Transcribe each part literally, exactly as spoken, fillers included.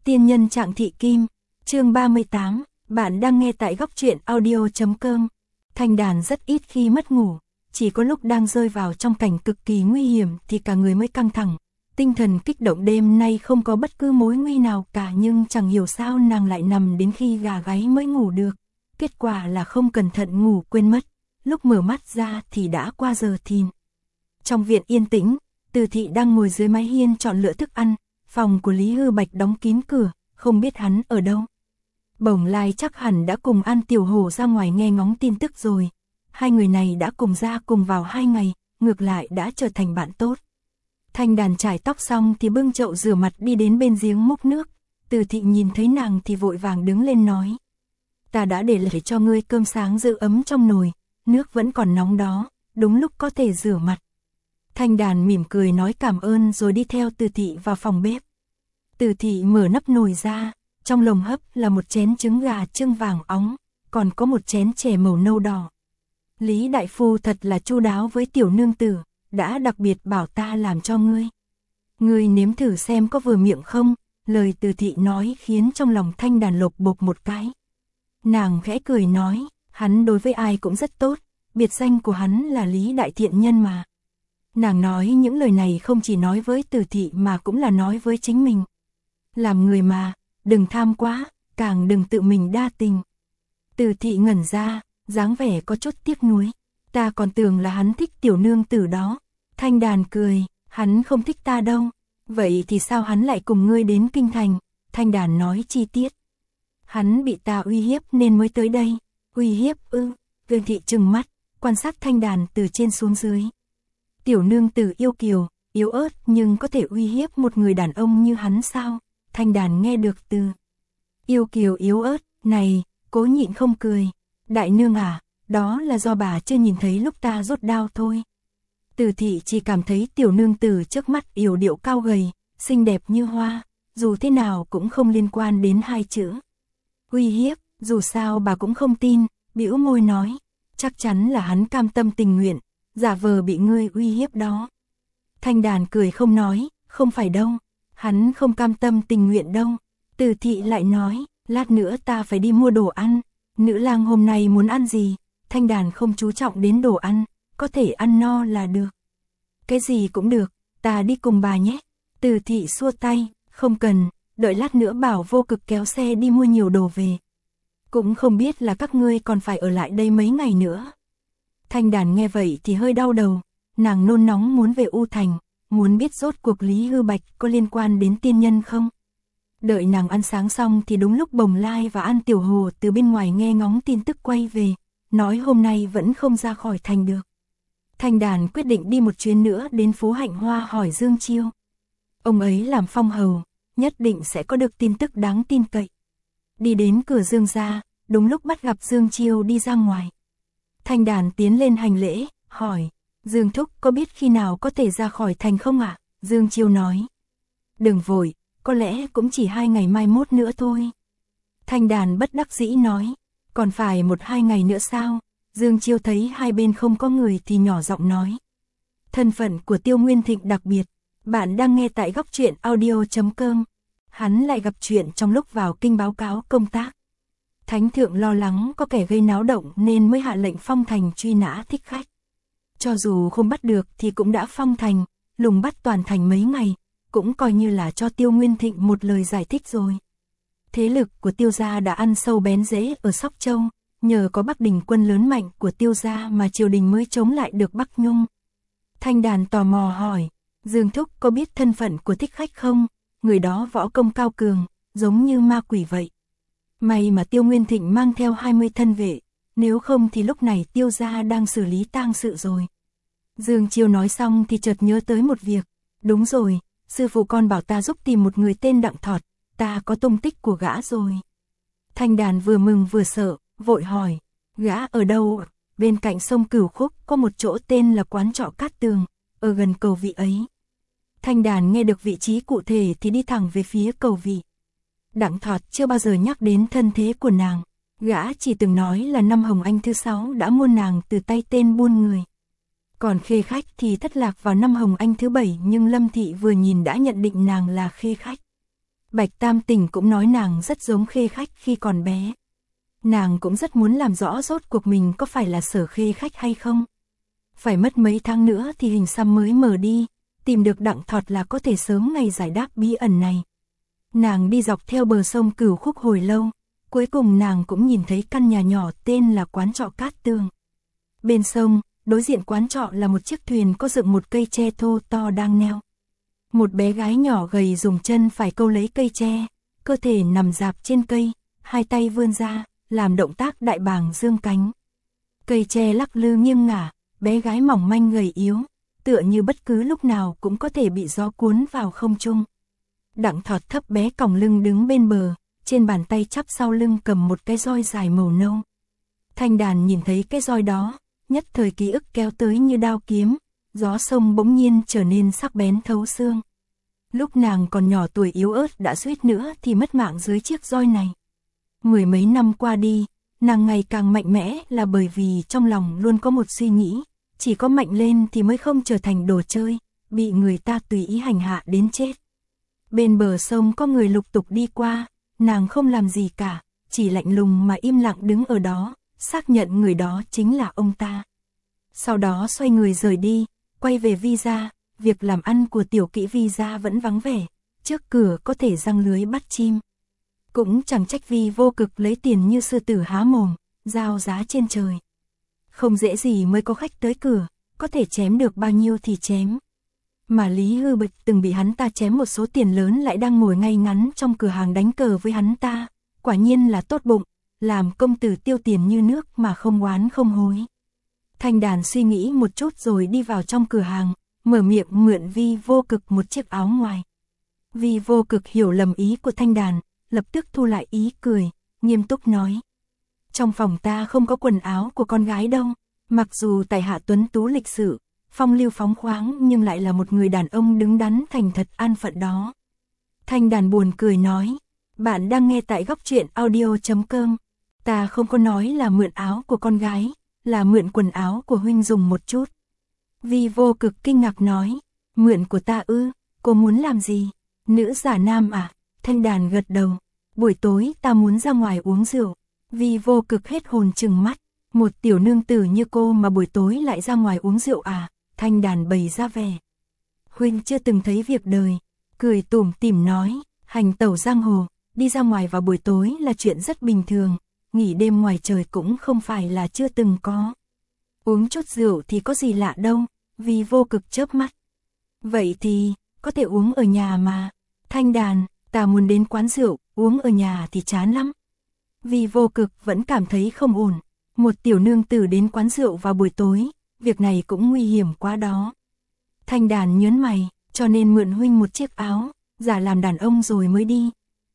Tiên nhân Trạng Thị Kim, chương ba mươi tám, bạn đang nghe tại góc truyện audio chấm com. Thanh Đàn rất ít khi mất ngủ, chỉ có lúc đang rơi vào trong cảnh cực kỳ nguy hiểm thì cả người mới căng thẳng, tinh thần kích động. Đêm nay không có bất cứ mối nguy nào cả, nhưng chẳng hiểu sao nàng lại nằm đến khi gà gáy mới ngủ được. Kết quả là không cẩn thận ngủ quên mất, lúc mở mắt ra thì đã qua giờ thìn. Trong viện yên tĩnh, Từ Thị đang ngồi dưới mái hiên chọn lựa thức ăn, phòng của Lý Hư Bạch đóng kín cửa, không biết hắn ở đâu. Bổng Lai chắc hẳn đã cùng An Tiểu Hổ ra ngoài nghe ngóng tin tức rồi. Hai người này đã cùng ra cùng vào hai ngày, ngược lại đã trở thành bạn tốt. Thanh Đàn chải tóc xong thì bưng chậu rửa mặt đi đến bên giếng múc nước. Từ Thị nhìn thấy nàng thì vội vàng đứng lên nói: "Ta đã để lại cho ngươi cơm sáng giữ ấm trong nồi, nước vẫn còn nóng đó, đúng lúc có thể rửa mặt." Thanh Đàn mỉm cười nói cảm ơn rồi đi theo Từ Thị vào phòng bếp. Từ Thị mở nắp nồi ra, trong lồng hấp là một chén trứng gà chưng vàng óng, còn có một chén chè màu nâu đỏ. Lý đại phu thật là chu đáo với tiểu nương tử, đã đặc biệt bảo ta làm cho ngươi. Ngươi nếm thử xem có vừa miệng không? Lời Từ Thị nói khiến trong lòng Thanh Đàn lột bột một cái. Nàng khẽ cười nói, hắn đối với ai cũng rất tốt, biệt danh của hắn là Lý đại thiện nhân mà. Nàng nói những lời này không chỉ nói với Từ Thị mà cũng là nói với chính mình. Làm người mà, đừng tham quá, càng đừng tự mình đa tình. Từ Thị ngẩn ra, dáng vẻ có chút tiếc nuối. Ta còn tưởng là hắn thích tiểu nương tử đó. Thanh Đàn cười, hắn không thích ta đâu. Vậy thì sao hắn lại cùng ngươi đến kinh thành? Thanh Đàn nói chi tiết. Hắn bị ta uy hiếp nên mới tới đây. Uy hiếp ư? Từ Thị trừng mắt, quan sát Thanh Đàn từ trên xuống dưới. Tiểu nương tử yêu kiều, yếu ớt nhưng có thể uy hiếp một người đàn ông như hắn sao? Thanh Đàn nghe được từ yêu kiều yếu ớt này, cố nhịn không cười. Đại nương à, đó là do bà chưa nhìn thấy lúc ta rút đao thôi. Từ Thị chỉ cảm thấy tiểu nương tử trước mắt yểu điệu cao gầy, xinh đẹp như hoa, dù thế nào cũng không liên quan đến hai chữ uy hiếp. Dù sao bà cũng không tin, bĩu môi nói, chắc chắn là hắn cam tâm tình nguyện, giả vờ bị ngươi uy hiếp đó. Thanh Đàn cười không nói, không phải đâu, hắn không cam tâm tình nguyện đâu. Từ Thị lại nói, lát nữa ta phải đi mua đồ ăn, nữ lang hôm nay muốn ăn gì? Thanh Đàn không chú trọng đến đồ ăn, có thể ăn no là được. Cái gì cũng được, ta đi cùng bà nhé. Từ Thị xua tay, không cần, đợi lát nữa bảo Vô Cực kéo xe đi mua nhiều đồ về. Cũng không biết là các ngươi còn phải ở lại đây mấy ngày nữa. Thanh Đàn nghe vậy thì hơi đau đầu, nàng nôn nóng muốn về U Thành, muốn biết rốt cuộc Lý Hư Bạch có liên quan đến tiên nhân không. Đợi nàng ăn sáng xong thì đúng lúc Bồng Lai và An Tiểu Hồ từ bên ngoài nghe ngóng tin tức quay về, nói hôm nay vẫn không ra khỏi thành được. Thanh Đàn quyết định đi một chuyến nữa đến phố Hạnh Hoa hỏi Dương Chiêu. Ông ấy làm phong hầu, nhất định sẽ có được tin tức đáng tin cậy. Đi đến cửa Dương gia, đúng lúc bắt gặp Dương Chiêu đi ra ngoài. Thanh Đàn tiến lên hành lễ, hỏi, Dương Thúc có biết khi nào có thể ra khỏi thành không ạ? Dương Chiêu nói, đừng vội, có lẽ cũng chỉ hai ngày mai mốt nữa thôi. Thanh Đàn bất đắc dĩ nói, còn phải một hai ngày nữa sao? Dương Chiêu thấy hai bên không có người thì nhỏ giọng nói, thân phận của Tiêu Nguyên Thịnh đặc biệt, bạn đang nghe tại góc truyện audio chấm com. Hắn lại gặp chuyện trong lúc vào kinh báo cáo công tác. Thánh thượng lo lắng có kẻ gây náo động nên mới hạ lệnh phong thành truy nã thích khách. Cho dù không bắt được thì cũng đã phong thành, lùng bắt toàn thành mấy ngày, cũng coi như là cho Tiêu Nguyên Thịnh một lời giải thích rồi. Thế lực của Tiêu gia đã ăn sâu bén rễ ở Sóc Châu, nhờ có Bắc Đình quân lớn mạnh của Tiêu gia mà triều đình mới chống lại được Bắc Nhung. Thanh Đàn tò mò hỏi, Dương Thúc có biết thân phận của thích khách không? Người đó võ công cao cường, giống như ma quỷ vậy. May mà Tiêu Nguyên Thịnh mang theo hai mươi thân vệ, nếu không thì lúc này Tiêu gia đang xử lý tang sự rồi. Dương Chiêu nói xong thì chợt nhớ tới một việc, đúng rồi, sư phụ con bảo ta giúp tìm một người tên Đặng Thọt, ta có tung tích của gã rồi. Thanh Đàn vừa mừng vừa sợ, vội hỏi, gã ở đâu? Bên cạnh sông Cửu Khúc có một chỗ tên là quán trọ Cát Tường, ở gần cầu Vị ấy. Thanh Đàn nghe được vị trí cụ thể thì đi thẳng về phía cầu Vị. Đặng Thọt chưa bao giờ nhắc đến thân thế của nàng, gã chỉ từng nói là năm Hồng Anh thứ sáu đã mua nàng từ tay tên buôn người. Còn Khê Khách thì thất lạc vào năm Hồng Anh thứ bảy, nhưng Lâm Thị vừa nhìn đã nhận định nàng là Khê Khách. Bạch Tam Tình cũng nói nàng rất giống Khê Khách khi còn bé. Nàng cũng rất muốn làm rõ rốt cuộc mình có phải là Sở Khê Khách hay không. Phải mất mấy tháng nữa thì hình xăm mới mở đi, tìm được Đặng Thọt là có thể sớm ngày giải đáp bí ẩn này. Nàng đi dọc theo bờ sông Cửu Khúc hồi lâu, cuối cùng nàng cũng nhìn thấy căn nhà nhỏ tên là quán trọ Cát Tường. Bên sông, đối diện quán trọ là một chiếc thuyền có dựng một cây tre thô to đang neo. Một bé gái nhỏ gầy dùng chân phải câu lấy cây tre, cơ thể nằm rạp trên cây, hai tay vươn ra, làm động tác đại bàng dương cánh. Cây tre lắc lư nghiêng ngả, bé gái mỏng manh gầy yếu, tựa như bất cứ lúc nào cũng có thể bị gió cuốn vào không trung. Đặng Thọt thấp bé còng lưng đứng bên bờ, trên bàn tay chắp sau lưng cầm một cái roi dài màu nâu. Thanh Đàn nhìn thấy cái roi đó, nhất thời ký ức kéo tới như đao kiếm, gió sông bỗng nhiên trở nên sắc bén thấu xương. Lúc nàng còn nhỏ tuổi yếu ớt đã suýt nữa thì mất mạng dưới chiếc roi này. Mười mấy năm qua đi, nàng ngày càng mạnh mẽ là bởi vì trong lòng luôn có một suy nghĩ, chỉ có mạnh lên thì mới không trở thành đồ chơi, bị người ta tùy ý hành hạ đến chết. Bên bờ sông có người lục tục đi qua, nàng không làm gì cả, chỉ lạnh lùng mà im lặng đứng ở đó, xác nhận người đó chính là ông ta. Sau đó xoay người rời đi, quay về Vi gia, việc làm ăn của tiểu kỹ Vi gia vẫn vắng vẻ, trước cửa có thể giăng lưới bắt chim. Cũng chẳng trách Vi Vô Cực lấy tiền như sư tử há mồm, giao giá trên trời. Không dễ gì mới có khách tới cửa, có thể chém được bao nhiêu thì chém. Mà Lý Hư Bạch từng bị hắn ta chém một số tiền lớn lại đang ngồi ngay ngắn trong cửa hàng đánh cờ với hắn ta, quả nhiên là tốt bụng, làm công tử tiêu tiền như nước mà không oán không hối. Thanh Đàn suy nghĩ một chút rồi đi vào trong cửa hàng, mở miệng mượn Vi Vô Cực một chiếc áo ngoài. Vi Vô Cực hiểu lầm ý của Thanh Đàn, lập tức thu lại ý cười, nghiêm túc nói. Trong phòng ta không có quần áo của con gái đâu, mặc dù tại hạ tuấn tú lịch sự, phong lưu phóng khoáng nhưng lại là một người đàn ông đứng đắn thành thật an phận đó. Thanh Đàn buồn cười nói, bạn đang nghe tại góc truyện audio chấm com, ta không có nói là mượn áo của con gái, là mượn quần áo của huynh dùng một chút. Vi Vô Cực kinh ngạc nói, mượn của ta ư, cô muốn làm gì? Nữ giả nam à? Thanh Đàn gật đầu, buổi tối ta muốn ra ngoài uống rượu. Vi Vô Cực hết hồn trừng mắt, một tiểu nương tử như cô mà buổi tối lại ra ngoài uống rượu à? Thanh Đàn bày ra vẻ. Huynh chưa từng thấy việc đời, cười tủm tỉm nói, hành tẩu giang hồ, đi ra ngoài vào buổi tối là chuyện rất bình thường, nghỉ đêm ngoài trời cũng không phải là chưa từng có. Uống chút rượu thì có gì lạ đâu, Vi Vô Cực chớp mắt. Vậy thì, có thể uống ở nhà mà. Thanh Đàn, ta muốn đến quán rượu, uống ở nhà thì chán lắm. Vi Vô Cực vẫn cảm thấy không ổn, một tiểu nương tử đến quán rượu vào buổi tối, việc này cũng nguy hiểm quá đó. Thanh Đàn nhớn mày, cho nên mượn huynh một chiếc áo, giả làm đàn ông rồi mới đi.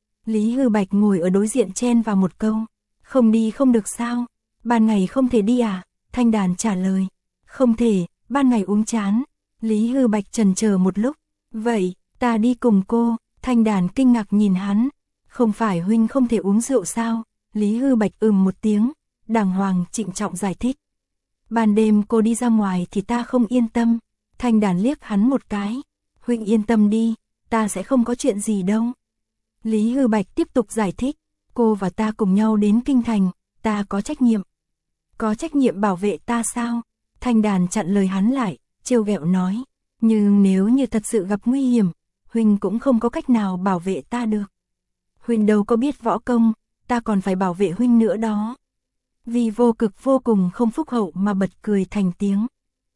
Lý Hư Bạch ngồi ở đối diện chen vào một câu, không đi không được sao, ban ngày không thể đi à? Thanh Đàn trả lời, không thể, ban ngày uống chán. Lý Hư Bạch chần chờ một lúc, vậy, ta đi cùng cô. Thanh Đàn kinh ngạc nhìn hắn, không phải huynh không thể uống rượu sao? Lý Hư Bạch ừm một tiếng, đàng hoàng trịnh trọng giải thích. Ban đêm cô đi ra ngoài thì ta không yên tâm. Thanh Đàn liếc hắn một cái, huynh yên tâm đi, ta sẽ không có chuyện gì đâu. Lý Hư Bạch tiếp tục giải thích, cô và ta cùng nhau đến kinh thành, ta có trách nhiệm. Có trách nhiệm bảo vệ ta sao? Thanh Đàn chặn lời hắn lại, trêu ghẹo nói, nhưng nếu như thật sự gặp nguy hiểm, huynh cũng không có cách nào bảo vệ ta được. Huynh đâu có biết võ công, ta còn phải bảo vệ huynh nữa đó. Vi Vô Cực vô cùng không phúc hậu mà bật cười thành tiếng.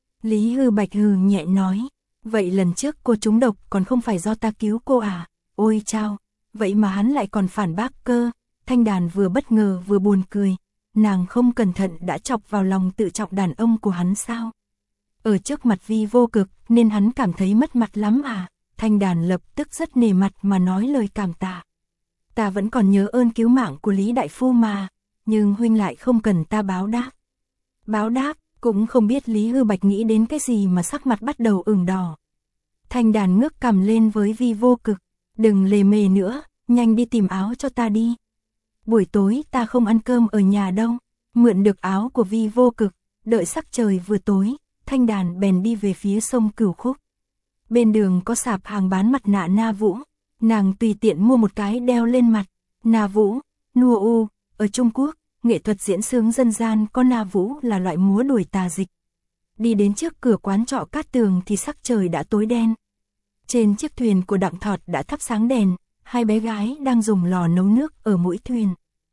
Lý Hư Bạch hừ nhẹ nói, vậy lần trước cô trúng độc còn không phải do ta cứu cô à? Ôi chao, vậy mà hắn lại còn phản bác cơ. Thanh Đàn vừa bất ngờ vừa buồn cười, nàng không cẩn thận đã chọc vào lòng tự trọng đàn ông của hắn sao? Ở trước mặt Vi Vô Cực nên hắn cảm thấy mất mặt lắm à? Thanh Đàn lập tức rất nề mặt mà nói lời cảm tạ. Ta vẫn còn nhớ ơn cứu mạng của Lý Đại Phu mà, nhưng huynh lại không cần ta báo đáp. Báo đáp, cũng không biết Lý Hư Bạch nghĩ đến cái gì mà sắc mặt bắt đầu ửng đỏ. Thanh Đàn ngước cằm lên với Vi Vô Cực, đừng lề mề nữa, nhanh đi tìm áo cho ta đi. Buổi tối ta không ăn cơm ở nhà đâu. Mượn được áo của Vi Vô Cực, đợi sắc trời vừa tối, Thanh Đàn bèn đi về phía sông Cửu Khúc. Bên đường có sạp hàng bán mặt nạ Na Vũ, Nàng tùy tiện mua một cái đeo lên mặt. Na vũ, nua u, ở Trung Quốc, nghệ thuật diễn xướng dân gian có na vũ là loại múa đuổi tà dịch. Đi đến trước cửa quán trọ Cát Tường thì sắc trời đã tối đen. Trên chiếc thuyền của Đặng Thọt đã thắp sáng đèn, hai bé gái đang dùng lò nấu nước ở mũi thuyền.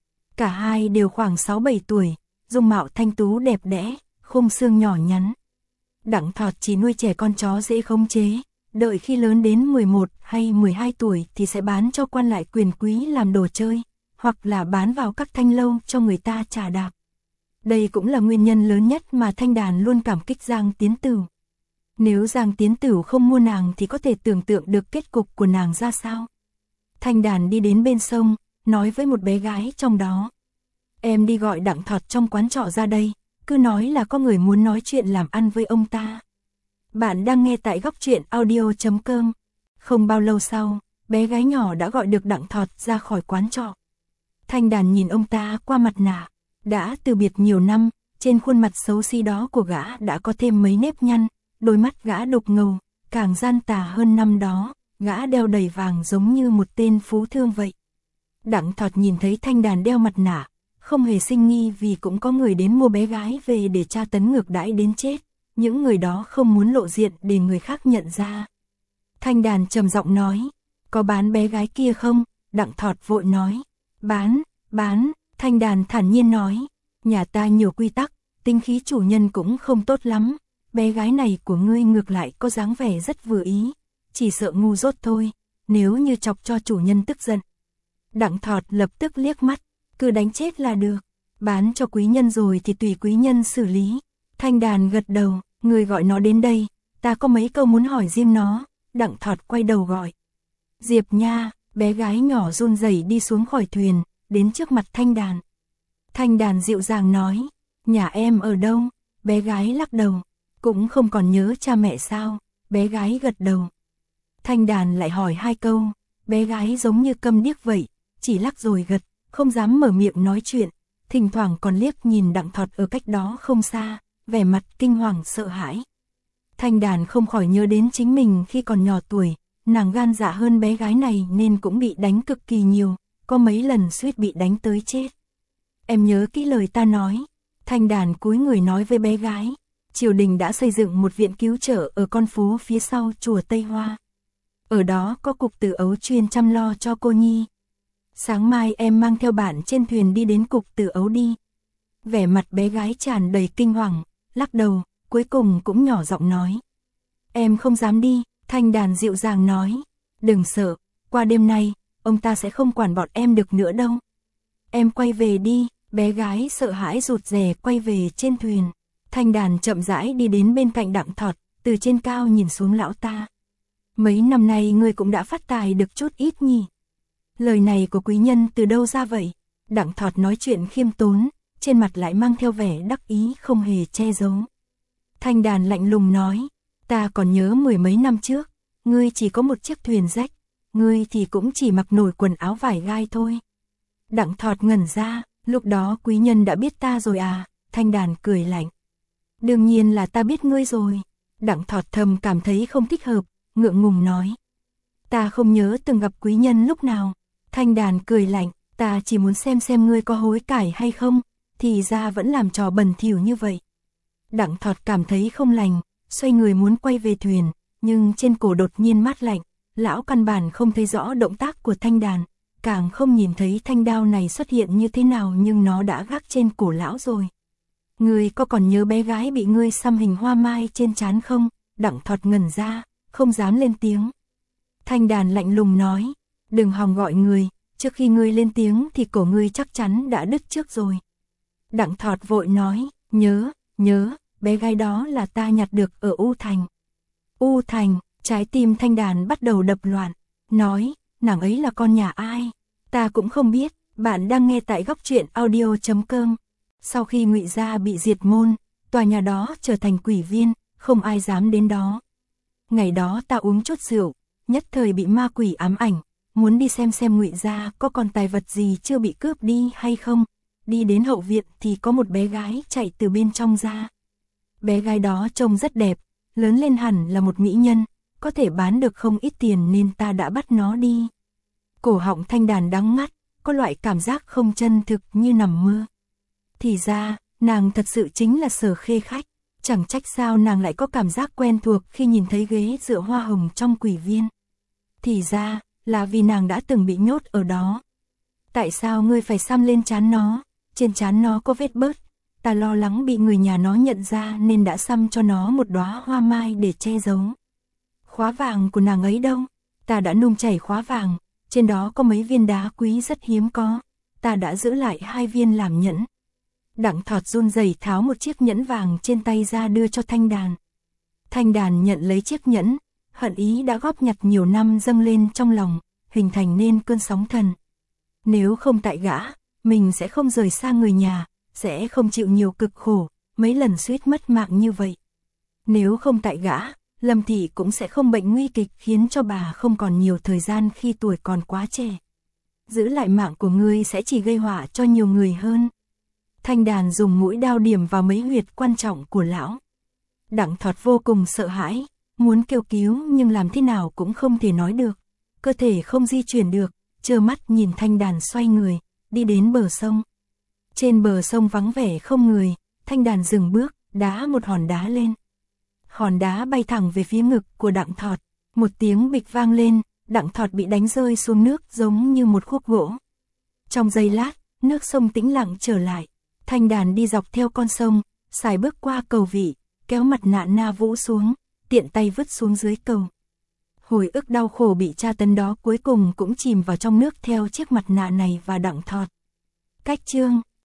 Cả hai đều khoảng sáu bảy tuổi, dung mạo thanh tú đẹp đẽ, khung xương nhỏ nhắn. Đặng Thọt chỉ nuôi trẻ con chó dễ khống chế, đợi khi lớn đến mười một hay mười hai tuổi thì sẽ bán cho quan lại quyền quý làm đồ chơi, hoặc là bán vào các thanh lâu cho người ta trà đạp. Đây cũng là nguyên nhân lớn nhất mà Thanh Đàn luôn cảm kích Giang Tiến Tửu. Nếu Giang Tiến Tửu không mua nàng thì có thể tưởng tượng được kết cục của nàng ra sao. Thanh Đàn đi đến bên sông, nói với một bé gái trong đó. Em đi gọi Đặng Thọt trong quán trọ ra đây, cứ nói là có người muốn nói chuyện làm ăn với ông ta. Bạn đang nghe tại góc truyện audio chấm com. Không bao lâu sau, bé gái nhỏ đã gọi được Đặng Thọt ra khỏi quán trọ. Thanh Đàn nhìn ông ta qua mặt nạ. Đã từ biệt nhiều năm, trên khuôn mặt xấu xí đó của gã đã có thêm mấy nếp nhăn, đôi mắt gã đục ngầu, càng gian tà hơn năm đó, gã đeo đầy vàng giống như một tên phú thương vậy. Đặng Thọt nhìn thấy Thanh Đàn đeo mặt nạ, không hề sinh nghi vì cũng có người đến mua bé gái về để tra tấn ngược đãi đến chết, những người đó không muốn lộ diện để người khác nhận ra. Thanh Đàn trầm giọng nói, có bán bé gái kia không? Đặng Thọt vội nói, bán, bán. Thanh Đàn thản nhiên nói, nhà ta nhiều quy tắc, tính khí chủ nhân cũng không tốt lắm, bé gái này của ngươi ngược lại có dáng vẻ rất vừa ý, chỉ sợ ngu dốt thôi, nếu như chọc cho chủ nhân tức giận. Đặng Thọt lập tức liếc mắt, cứ đánh chết là được, bán cho quý nhân rồi thì tùy quý nhân xử lý. Thanh Đàn gật đầu, ngươi gọi nó đến đây, ta có mấy câu muốn hỏi riêng nó. Đặng Thọt quay đầu gọi, Diệp Nha. Bé gái nhỏ run rẩy đi xuống khỏi thuyền, đến trước mặt Thanh Đàn. Thanh Đàn dịu dàng nói, nhà em ở đâu? Bé gái lắc đầu, cũng không còn nhớ cha mẹ sao? Bé gái gật đầu. Thanh Đàn lại hỏi hai câu, bé gái giống như câm điếc vậy, chỉ lắc rồi gật, không dám mở miệng nói chuyện, thỉnh thoảng còn liếc nhìn Đặng Thọt ở cách đó không xa, vẻ mặt kinh hoàng sợ hãi. Thanh Đàn không khỏi nhớ đến chính mình khi còn nhỏ tuổi, nàng gan dạ hơn bé gái này nên cũng bị đánh cực kỳ nhiều, có mấy lần suýt bị đánh tới chết. Em nhớ kỹ lời ta nói. Thanh Đàn cúi người nói với bé gái, triều đình đã xây dựng một viện cứu trợ ở con phố phía sau chùa Tây Hoa. Ở đó có cục tử ấu chuyên chăm lo cho cô nhi. Sáng mai em mang theo bạn trên thuyền đi đến cục tử ấu đi. Vẻ mặt bé gái tràn đầy kinh hoàng, lắc đầu, cuối cùng cũng nhỏ giọng nói. Em không dám đi. Thanh Đàn dịu dàng nói, đừng sợ, qua đêm nay, ông ta sẽ không quản bọn em được nữa đâu. Em quay về đi. Bé gái sợ hãi rụt rè quay về trên thuyền. Thanh Đàn chậm rãi đi đến bên cạnh Đặng Thọt, từ trên cao nhìn xuống lão ta. Mấy năm nay ngươi cũng đã phát tài được chút ít nhỉ? Lời này của quý nhân từ đâu ra vậy? Đặng Thọt nói chuyện khiêm tốn, trên mặt lại mang theo vẻ đắc ý không hề che giấu. Thanh Đàn lạnh lùng nói, ta còn nhớ mười mấy năm trước, ngươi chỉ có một chiếc thuyền rách, ngươi thì cũng chỉ mặc nổi quần áo vải gai thôi. Đặng Thọt ngẩn ra, lúc đó quý nhân đã biết ta rồi à? Thanh Đàn cười lạnh. Đương nhiên là ta biết ngươi rồi. Đặng Thọt thầm cảm thấy không thích hợp, ngượng ngùng nói. Ta không nhớ từng gặp quý nhân lúc nào. Thanh Đàn cười lạnh, ta chỉ muốn xem xem ngươi có hối cải hay không, thì ra vẫn làm trò bẩn thỉu như vậy. Đặng Thọt cảm thấy không lành, xoay người muốn quay về thuyền, nhưng trên cổ đột nhiên mát lạnh, lão căn bản không thấy rõ động tác của Thanh Đàn, càng không nhìn thấy thanh đao này xuất hiện như thế nào nhưng nó đã gác trên cổ lão rồi. Ngươi có còn nhớ bé gái bị ngươi xăm hình hoa mai trên trán không? Đặng Thọt ngẩn ra, không dám lên tiếng. Thanh Đàn lạnh lùng nói, đừng hòng gọi người, trước khi ngươi lên tiếng thì cổ ngươi chắc chắn đã đứt trước rồi. Đặng Thọt vội nói, nhớ, nhớ, bé gái đó là ta nhặt được ở U Thành. U Thành, trái tim Thanh Đàn bắt đầu đập loạn, nói, nàng ấy là con nhà ai? Ta cũng không biết. Bạn đang nghe tại góc truyện audio chấm com. Sau khi Ngụy gia bị diệt môn, tòa nhà đó trở thành quỷ viên, không ai dám đến đó. Ngày đó ta uống chút rượu, nhất thời bị ma quỷ ám ảnh, muốn đi xem xem Ngụy gia có còn tài vật gì chưa bị cướp đi hay không. Đi đến hậu viện thì có một bé gái chạy từ bên trong ra. Bé gái đó trông rất đẹp, lớn lên hẳn là một mỹ nhân, có thể bán được không ít tiền nên ta đã bắt nó đi. Cổ họng Thanh Đàn đắng ngắt, có loại cảm giác không chân thực như nằm mơ. Thì ra, nàng thật sự chính là Sở Khê Khách, chẳng trách sao nàng lại có cảm giác quen thuộc khi nhìn thấy ghế dựa hoa hồng trong quỷ viên. Thì ra, là vì nàng đã từng bị nhốt ở đó. Tại sao ngươi phải xăm lên trán nó, trên trán nó có vết bớt, ta lo lắng bị người nhà nó nhận ra nên đã xăm cho nó một đóa hoa mai để che giấu. Khóa vàng của nàng ấy đâu? Ta đã nung chảy khóa vàng, trên đó có mấy viên đá quý rất hiếm có, ta đã giữ lại hai viên làm nhẫn. Đặng Thọt run rẩy tháo một chiếc nhẫn vàng trên tay ra đưa cho Thanh Đàn. Thanh Đàn nhận lấy chiếc nhẫn, hận ý đã góp nhặt nhiều năm dâng lên trong lòng, hình thành nên cơn sóng thần. Nếu không tại gã, mình sẽ không rời xa người nhà, sẽ không chịu nhiều cực khổ, mấy lần suýt mất mạng như vậy. Nếu không tại gã, Lâm Thị cũng sẽ không bệnh nguy kịch khiến cho bà không còn nhiều thời gian khi tuổi còn quá trẻ. Giữ lại mạng của ngươi sẽ chỉ gây họa cho nhiều người hơn. Thanh Đàn dùng mũi đao điểm vào mấy huyệt quan trọng của lão. Đặng Thọt vô cùng sợ hãi, muốn kêu cứu nhưng làm thế nào cũng không thể nói được. Cơ thể không di chuyển được, trơ mắt nhìn Thanh Đàn xoay người, đi đến bờ sông. Trên bờ sông vắng vẻ không người, Thanh Đàn dừng bước, đá một hòn đá lên. Hòn đá bay thẳng về phía ngực của Đặng Thọt, một tiếng bịch vang lên, Đặng Thọt bị đánh rơi xuống nước giống như một khúc gỗ. Trong giây lát, nước sông tĩnh lặng trở lại. Thanh Đàn đi dọc theo con sông, xài bước qua cầu vị, kéo mặt nạ Na Vũ xuống, tiện tay vứt xuống dưới cầu. Hồi ức đau khổ bị tra tấn đó cuối cùng cũng chìm vào trong nước theo chiếc mặt nạ này và Đặng Thọt. Cách chương